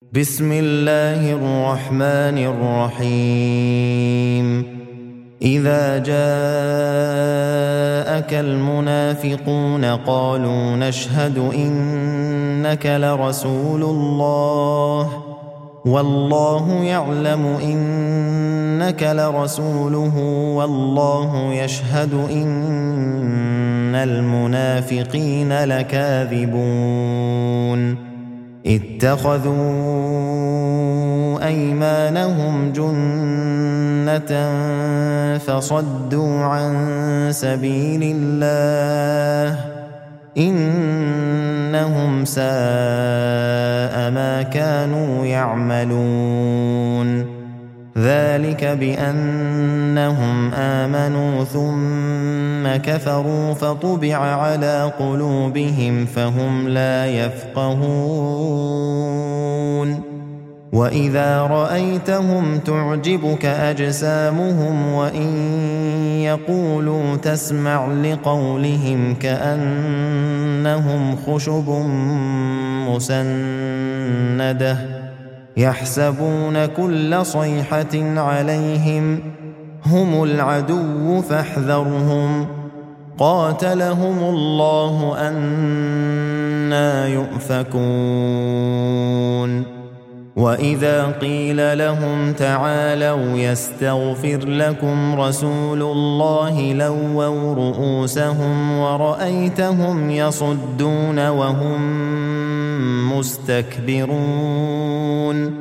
بسم الله الرحمن الرحيم إذا جاءك المنافقون قالوا نشهد إنك لرسول الله والله يعلم إنك لرسوله والله يشهد إن المنافقين لكاذبون اتخذوا أيمانهم جنة فصدوا عن سبيل الله إنهم ساء ما كانوا يعملون ذلك بأنهم آمنوا ثم كفروا فطبع على قلوبهم فهم لا يفقهون وإذا رأيتهم تعجبك أجسامهم وإن يقولوا تسمع لقولهم كأنهم خشب مسندة يحسبون كل صيحة عليهم هم العدو فاحذرهم قاتلهم الله أنى يؤفكون وإذا قيل لهم تعالوا يستغفر لكم رسول الله لووا رؤوسهم ورأيتهم يصدون وهم مستكبرون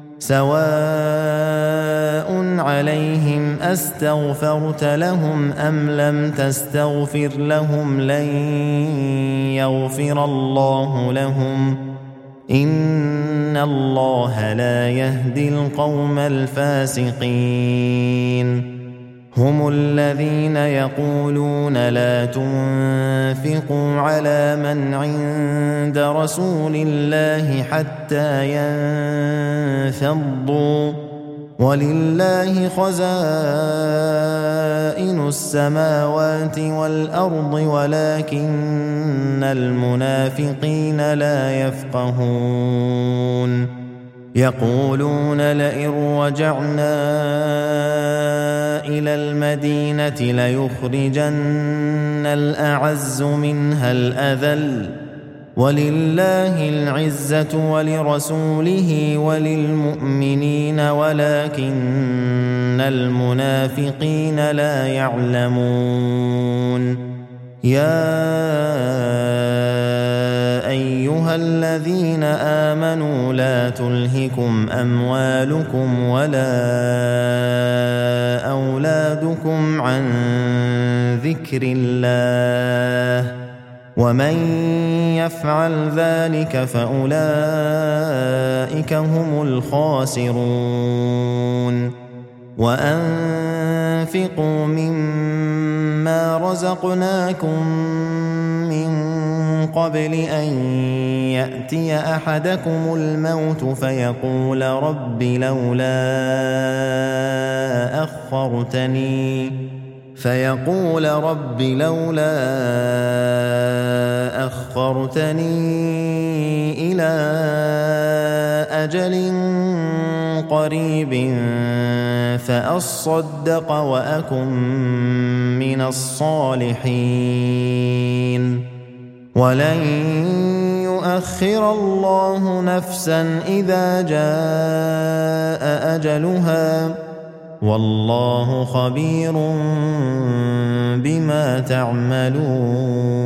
سواء عليهم أستغفرت لهم أم لم تستغفر لهم لن يغفر الله لهم إن الله لا يهدي القوم الفاسقين هم الذين يقولون لا تنفقوا على من عند رسول الله حتى ينفضوا ولله خزائن السماوات والأرض ولكن المنافقين لا يفقهون يقولون لئن رجعنا إلى المدينة ليخرجن الأعز منها الأذل ولله العزة ولرسوله وللمؤمنين ولكن المنافقين لا يعلمون يا أيها الذين آمنوا لا تلهكم أموالكم ولا أولادكم عن ذكر الله ومن يفعل ذلك فأولئك هم الخاسرون وأنفقوا مما رزقناكم من قبل أن يأتي أحدكم الموت فيقول رب لولا أخرتني إلى أجل قريب فأصدق وأكن من الصالحين ولن يؤخر الله نفسا إذا جاء أجلها والله خبير بما تعملون